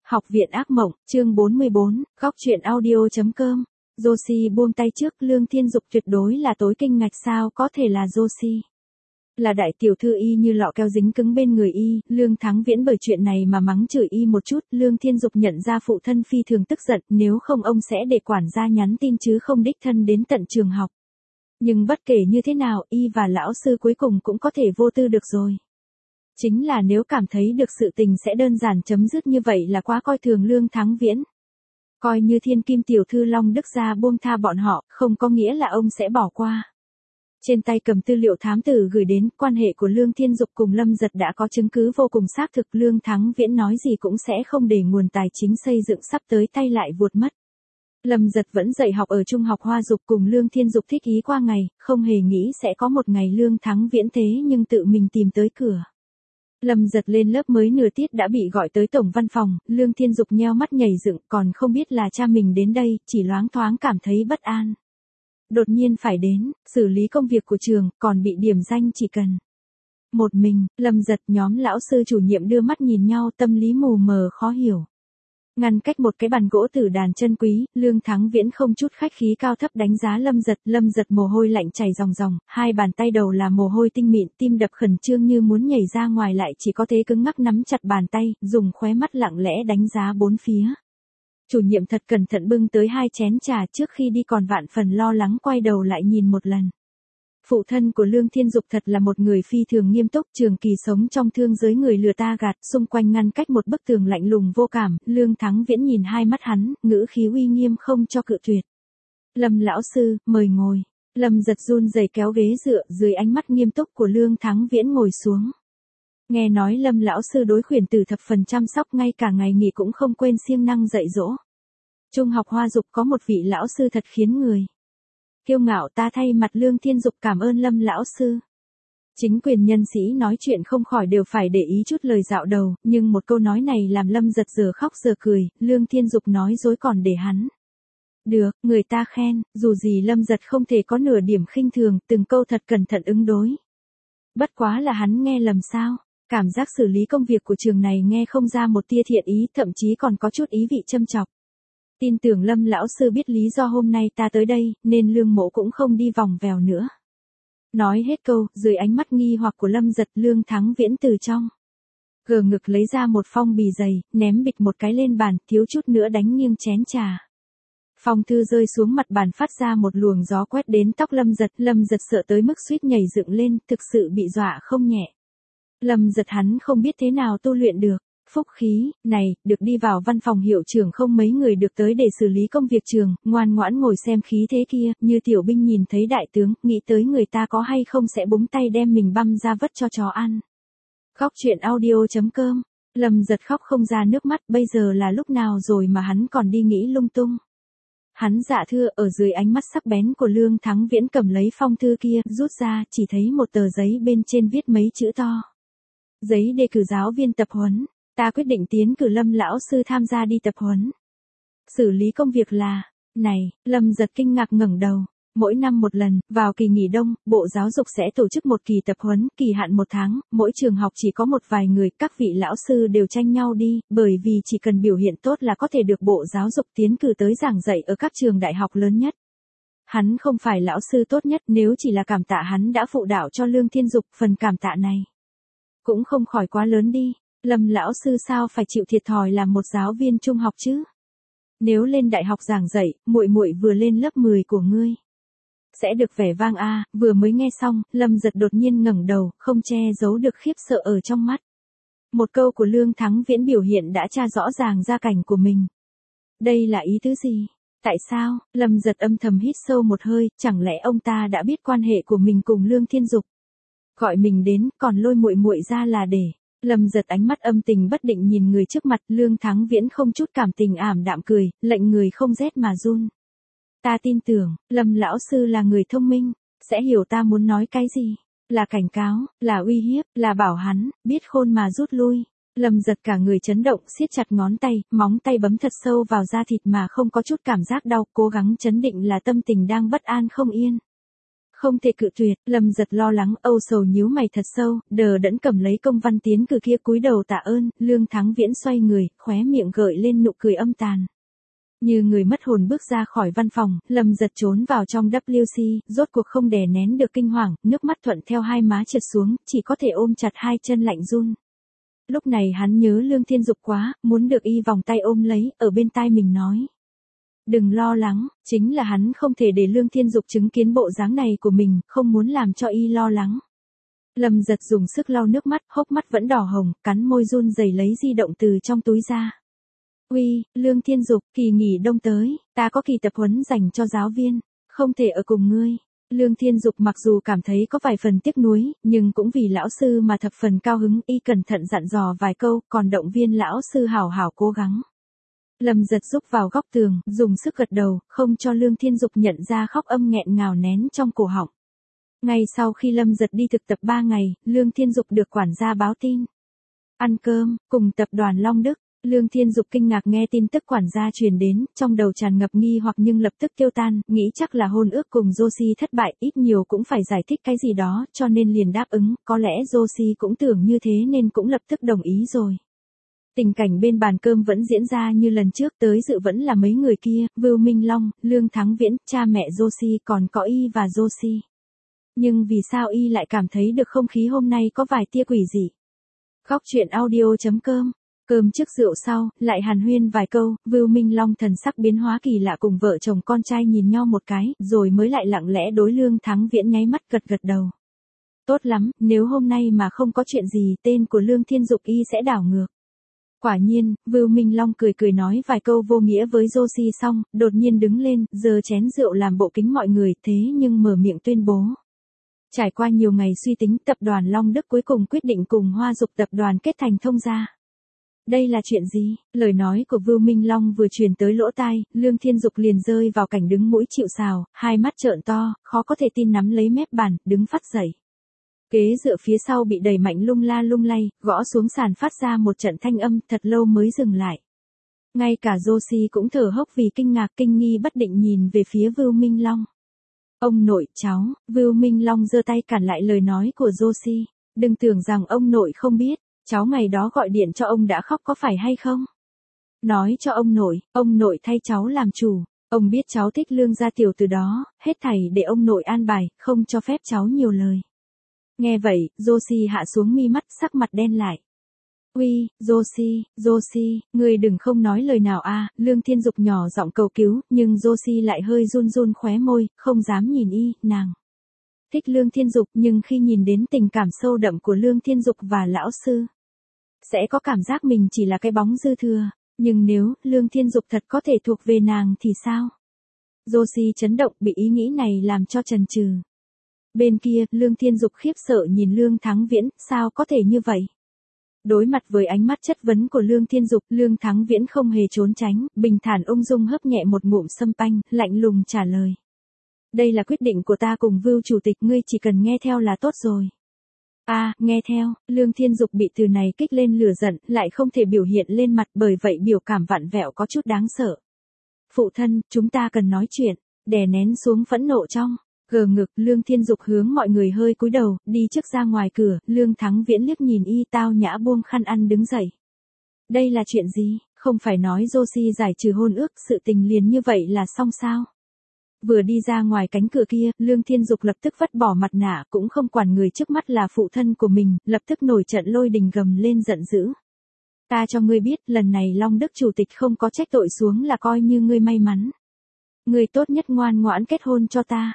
Học viện ác mộng, chương 44, góc truyện audio.com. Joshi buông tay trước, Lương Thiên Dục tuyệt đối là tối kinh ngạc, sao có thể là Joshi. Là đại tiểu thư y như lọ keo dính cứng bên người y, Lương Thắng Viễn bởi chuyện này mà mắng chửi y một chút, Lương Thiên Dục nhận ra phụ thân phi thường tức giận, nếu không ông sẽ để quản gia nhắn tin chứ không đích thân đến tận trường học. Nhưng bất kể như thế nào, y và lão sư cuối cùng cũng có thể vô tư được rồi. Chính là nếu cảm thấy được sự tình sẽ đơn giản chấm dứt như vậy là quá coi thường Lương Thắng Viễn. Coi như thiên kim tiểu thư Long Đức gia buông tha bọn họ, không có nghĩa là ông sẽ bỏ qua. Trên tay cầm tư liệu thám tử gửi đến, quan hệ của Lương Thiên Dục cùng Lâm Giật đã có chứng cứ vô cùng xác thực, Lương Thắng Viễn nói gì cũng sẽ không để nguồn tài chính xây dựng sắp tới tay lại vuột mất. Lâm Giật vẫn dạy học ở trung học Hoa Dục cùng Lương Thiên Dục thích ý qua ngày, không hề nghĩ sẽ có một ngày Lương Thắng Viễn thế nhưng tự mình tìm tới cửa. Lâm Giật lên lớp mới nửa tiết đã bị gọi tới tổng văn phòng, Lương Thiên Dục nheo mắt nhảy dựng, còn không biết là cha mình đến đây, chỉ loáng thoáng cảm thấy bất an. Đột nhiên phải đến, xử lý công việc của trường, còn bị điểm danh chỉ cần. Một mình, Lâm Giật, nhóm lão sư chủ nhiệm đưa mắt nhìn nhau, tâm lý mù mờ khó hiểu. Ngăn cách một cái bàn gỗ tử đàn chân quý, Lương Thắng Viễn không chút khách khí cao thấp đánh giá Lâm Giật mồ hôi lạnh chảy ròng ròng, hai bàn tay đầu là mồ hôi tinh mịn, tim đập khẩn trương như muốn nhảy ra ngoài lại chỉ có thế cứng ngắc nắm chặt bàn tay, dùng khóe mắt lặng lẽ đánh giá bốn phía. Chủ nhiệm thật cẩn thận bưng tới hai chén trà, trước khi đi còn vạn phần lo lắng quay đầu lại nhìn một lần. Phụ thân của Lương Thiên Dục thật là một người phi thường nghiêm túc, trường kỳ sống trong thương giới người lừa ta gạt, xung quanh ngăn cách một bức tường lạnh lùng vô cảm, Lương Thắng Viễn nhìn hai mắt hắn, ngữ khí uy nghiêm không cho cự tuyệt. Lâm lão sư, mời ngồi. Lâm Giật run rẩy kéo ghế dựa, dưới ánh mắt nghiêm túc của Lương Thắng Viễn ngồi xuống. Nghe nói Lâm lão sư đối khuyển tử thập phần chăm sóc, ngay cả ngày nghỉ cũng không quên siêng năng dạy dỗ. Trung học Hoa Dục có một vị lão sư thật khiến người kiêu ngạo, ta thay mặt Lương Thiên Dục cảm ơn Lâm lão sư. Chính quyền nhân sĩ nói chuyện không khỏi đều phải để ý chút lời dạo đầu, nhưng một câu nói này làm Lâm Giật giờ khóc giờ cười, Lương Thiên Dục nói dối còn để hắn. Được, người ta khen, dù gì Lâm Giật không thể có nửa điểm khinh thường, từng câu thật cẩn thận ứng đối. Bất quá là hắn nghe lầm sao, cảm giác xử lý công việc của trường này nghe không ra một tia thiện ý, thậm chí còn có chút ý vị châm chọc. Tin tưởng Lâm lão sư biết lý do hôm nay ta tới đây, nên Lương mỗ cũng không đi vòng vèo nữa. Nói hết câu, dưới ánh mắt nghi hoặc của Lâm Giật, Lương Thắng Viễn từ trong gờ ngực lấy ra một phong bì dày, ném bịch một cái lên bàn, thiếu chút nữa đánh nghiêng chén trà. Phong thư rơi xuống mặt bàn phát ra một luồng gió quét đến tóc Lâm Giật sợ tới mức suýt nhảy dựng lên, thực sự bị dọa không nhẹ. Lâm Giật hắn không biết thế nào tu luyện được. Phúc khí, này, được đi vào văn phòng hiệu trưởng không mấy người được tới để xử lý công việc trường, ngoan ngoãn ngồi xem khí thế kia, như tiểu binh nhìn thấy đại tướng, nghĩ tới người ta có hay không sẽ búng tay đem mình băm ra vất cho chó ăn. Góc truyện audio.com, Lâm Giật khóc không ra nước mắt, bây giờ là lúc nào rồi mà hắn còn đi nghĩ lung tung. Hắn dạ thưa, ở dưới ánh mắt sắc bén của Lương Thắng Viễn cầm lấy phong thư kia, rút ra, chỉ thấy một tờ giấy bên trên viết mấy chữ to. Giấy đề cử giáo viên tập huấn. Ta quyết định tiến cử Lâm lão sư tham gia đi tập huấn. Xử lý công việc là, này, Lâm Giật kinh ngạc ngẩng đầu. Mỗi năm một lần, vào kỳ nghỉ đông, Bộ Giáo dục sẽ tổ chức một kỳ tập huấn, kỳ hạn 1 tháng, mỗi trường học chỉ có một vài người, các vị lão sư đều tranh nhau đi, bởi vì chỉ cần biểu hiện tốt là có thể được Bộ Giáo dục tiến cử tới giảng dạy ở các trường đại học lớn nhất. Hắn không phải lão sư tốt nhất, nếu chỉ là cảm tạ hắn đã phụ đạo cho Lương Thiên Dục, phần cảm tạ này cũng không khỏi quá lớn đi. Lâm lão sư sao phải chịu thiệt thòi làm một giáo viên trung học chứ? Nếu lên đại học giảng dạy, muội muội vừa lên lớp 10 của ngươi sẽ được vẻ vang a. Vừa mới nghe xong, Lâm Giật đột nhiên ngẩng đầu, không che giấu được khiếp sợ ở trong mắt. Một câu của Lương Thắng Viễn biểu hiện đã tra rõ ràng gia cảnh của mình. Đây là ý tứ gì? Tại sao? Lâm Giật âm thầm hít sâu một hơi, chẳng lẽ ông ta đã biết quan hệ của mình cùng Lương Thiên Dục? Gọi mình đến, còn lôi muội muội ra là để. Lâm Giật ánh mắt âm tình bất định nhìn người trước mặt, Lương Thắng Viễn không chút cảm tình ảm đạm cười, lệnh người không rét mà run. Ta tin tưởng, Lâm lão sư là người thông minh, sẽ hiểu ta muốn nói cái gì, là cảnh cáo, là uy hiếp, là bảo hắn, biết khôn mà rút lui. Lâm Giật cả người chấn động, siết chặt ngón tay, móng tay bấm thật sâu vào da thịt mà không có chút cảm giác đau, cố gắng chấn định là tâm tình đang bất an không yên. Không thể cự tuyệt, Lâm Giật lo lắng âu sầu nhíu mày thật sâu, đờ đẫn cầm lấy công văn tiến cử kia cúi đầu tạ ơn, Lương Thắng Viễn xoay người, khóe miệng gợi lên nụ cười âm tàn. Như người mất hồn bước ra khỏi văn phòng, Lâm Giật trốn vào trong WC, rốt cuộc không đè nén được kinh hoàng, nước mắt thuận theo hai má trượt xuống, chỉ có thể ôm chặt hai chân lạnh run. Lúc này hắn nhớ Lương Thiên Dục quá, muốn được y vòng tay ôm lấy, ở bên tai mình nói. Đừng lo lắng, chính là hắn không thể để Lương Thiên Dục chứng kiến bộ dáng này của mình, không muốn làm cho y lo lắng. Lâm Giật dùng sức lau nước mắt, hốc mắt vẫn đỏ hồng, cắn môi run rẩy lấy di động từ trong túi ra. Uy, Lương Thiên Dục, kỳ nghỉ đông tới, ta có kỳ tập huấn dành cho giáo viên, không thể ở cùng ngươi. Lương Thiên Dục mặc dù cảm thấy có vài phần tiếc nuối, nhưng cũng vì lão sư mà thập phần cao hứng, y cẩn thận dặn dò vài câu, còn động viên lão sư hảo hảo cố gắng. Lâm Giật rúc vào góc tường, dùng sức gật đầu, không cho Lương Thiên Dục nhận ra khóc âm nghẹn ngào nén trong cổ họng. Ngay sau khi Lâm Giật đi thực tập 3 ngày, Lương Thiên Dục được quản gia báo tin. Ăn cơm, cùng tập đoàn Long Đức. Lương Thiên Dục kinh ngạc nghe tin tức quản gia truyền đến, trong đầu tràn ngập nghi hoặc nhưng lập tức tiêu tan, nghĩ chắc là hôn ước cùng Josie thất bại, ít nhiều cũng phải giải thích cái gì đó, cho nên liền đáp ứng, có lẽ Josie cũng tưởng như thế nên cũng lập tức đồng ý rồi. Tình cảnh bên bàn cơm vẫn diễn ra như lần trước, tới dự vẫn là mấy người kia, Vưu Minh Long, Lương Thắng Viễn, cha mẹ Josie, còn có y và Josie. Nhưng vì sao y lại cảm thấy được không khí hôm nay có vài tia quỷ dị? Góc truyện audio.com. Cơm trước rượu sau, lại hàn huyên vài câu, Vưu Minh Long thần sắc biến hóa kỳ lạ cùng vợ chồng con trai nhìn nhau một cái, rồi mới lại lặng lẽ đối Lương Thắng Viễn nháy mắt gật gật đầu. Tốt lắm, nếu hôm nay mà không có chuyện gì, tên của Lương Thiên Dục y sẽ đảo ngược. Quả nhiên, Vưu Minh Long cười cười nói vài câu vô nghĩa với Josie xong, đột nhiên đứng lên, giơ chén rượu làm bộ kính mọi người, thế nhưng mở miệng tuyên bố. Trải qua nhiều ngày suy tính, tập đoàn Long Đức cuối cùng quyết định cùng Hoa Dục tập đoàn kết thành thông gia. Đây là chuyện gì? Lời nói của Vưu Minh Long vừa truyền tới lỗ tai, Lương Thiên Dục liền rơi vào cảnh đứng mũi chịu sào, hai mắt trợn to, khó có thể tin nắm lấy mép bàn, đứng phát dậy. Ghế dựa phía sau bị đẩy mạnh lung la lung lay, gõ xuống sàn phát ra một trận thanh âm, thật lâu mới dừng lại. Ngay cả Josie cũng thở hốc vì kinh ngạc kinh nghi bất định nhìn về phía Vưu Minh Long. Ông nội, cháu, Vưu Minh Long giơ tay cản lại lời nói của Josie. Đừng tưởng rằng ông nội không biết, cháu ngày đó gọi điện cho ông đã khóc có phải hay không? Nói cho ông nội thay cháu làm chủ. Ông biết cháu thích Lương gia tiểu từ đó, hết thảy để ông nội an bài, không cho phép cháu nhiều lời. Nghe vậy, Josie hạ xuống mi mắt, sắc mặt đen lại. Uy, Josie, ngươi đừng không nói lời nào a. Lương Thiên Dục nhỏ giọng cầu cứu, nhưng Josie lại hơi run run khóe môi, không dám nhìn y, nàng. Thích Lương Thiên Dục nhưng khi nhìn đến tình cảm sâu đậm của Lương Thiên Dục và lão sư, sẽ có cảm giác mình chỉ là cái bóng dư thừa, nhưng nếu Lương Thiên Dục thật có thể thuộc về nàng thì sao? Josie chấn động bị ý nghĩ này làm cho chần chừ. Bên kia, Lương Thiên Dục khiếp sợ nhìn Lương Thắng Viễn, sao có thể như vậy? Đối mặt với ánh mắt chất vấn của Lương Thiên Dục, Lương Thắng Viễn không hề trốn tránh, bình thản ung dung hấp nhẹ một ngụm sâm panh, lạnh lùng trả lời. Đây là quyết định của ta cùng Vưu chủ tịch, ngươi chỉ cần nghe theo là tốt rồi. Nghe theo, Lương Thiên Dục bị từ này kích lên lửa giận, lại không thể biểu hiện lên mặt, bởi vậy biểu cảm vặn vẹo có chút đáng sợ. Phụ thân, chúng ta cần nói chuyện, đè nén xuống phẫn nộ trong gờ ngực, Lương Thiên Dục hướng mọi người hơi cúi đầu, đi trước ra ngoài cửa, Lương Thắng Viễn liếc nhìn y, tao nhã buông khăn ăn đứng dậy. Đây là chuyện gì, không phải nói Josie giải trừ hôn ước, sự tình liền như vậy là xong sao? Vừa đi ra ngoài cánh cửa kia, Lương Thiên Dục lập tức vứt bỏ mặt nạ, cũng không quản người trước mắt là phụ thân của mình, lập tức nổi trận lôi đình gầm lên giận dữ. Ta cho ngươi biết, lần này Long Đức chủ tịch không có trách tội xuống là coi như ngươi may mắn. Ngươi tốt nhất ngoan ngoãn kết hôn cho ta.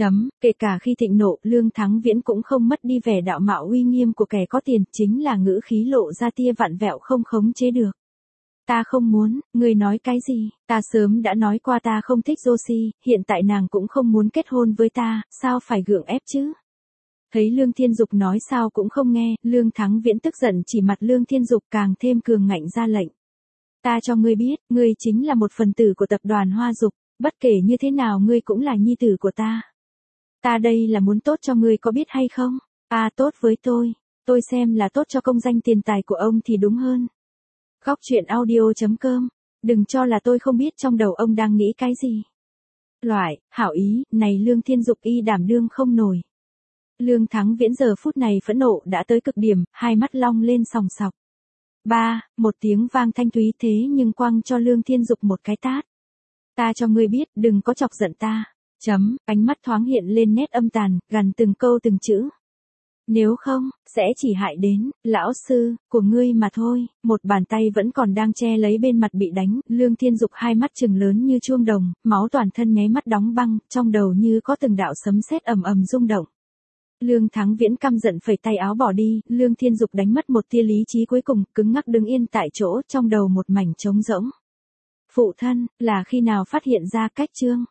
Kể cả khi thịnh nộ, Lương Thắng Viễn cũng không mất đi vẻ đạo mạo uy nghiêm của kẻ có tiền, chính là ngữ khí lộ ra tia vặn vẹo không khống chế được. Ta không muốn, ngươi nói cái gì, ta sớm đã nói qua ta không thích Josie, hiện tại nàng cũng không muốn kết hôn với ta, sao phải gượng ép chứ? Thấy Lương Thiên Dục nói sao cũng không nghe, Lương Thắng Viễn tức giận chỉ mặt Lương Thiên Dục càng thêm cường ngạnh ra lệnh. Ta cho ngươi biết, ngươi chính là một phần tử của tập đoàn Hoa Dục, bất kể như thế nào ngươi cũng là nhi tử của ta. Ta đây là muốn tốt cho ngươi có biết hay không? Tốt với tôi xem là tốt cho công danh tiền tài của ông thì đúng hơn. Góc truyện audio.com, đừng cho là tôi không biết trong đầu ông đang nghĩ cái gì. Loại, hảo ý, này Lương Thiên Dục y đảm đương không nổi. Lương Thắng Viễn giờ phút này phẫn nộ đã tới cực điểm, hai mắt long lên sòng sọc. Một tiếng vang thanh thúy thế nhưng quăng cho Lương Thiên Dục một cái tát. Ta cho ngươi biết, đừng có chọc giận ta. Ánh mắt thoáng hiện lên nét âm tàn, gằn từng câu từng chữ. Nếu không, sẽ chỉ hại đến, lão sư, của ngươi mà thôi. Một bàn tay vẫn còn đang che lấy bên mặt bị đánh, Lương Thiên Dục hai mắt trừng lớn như chuông đồng, máu toàn thân nháy mắt đóng băng, trong đầu như có từng đạo sấm sét ầm ầm rung động. Lương Thắng Viễn căm giận phẩy tay áo bỏ đi, Lương Thiên Dục đánh mất một tia lý trí cuối cùng, cứng ngắc đứng yên tại chỗ, trong đầu một mảnh trống rỗng. Phụ thân, là khi nào phát hiện ra cách chương?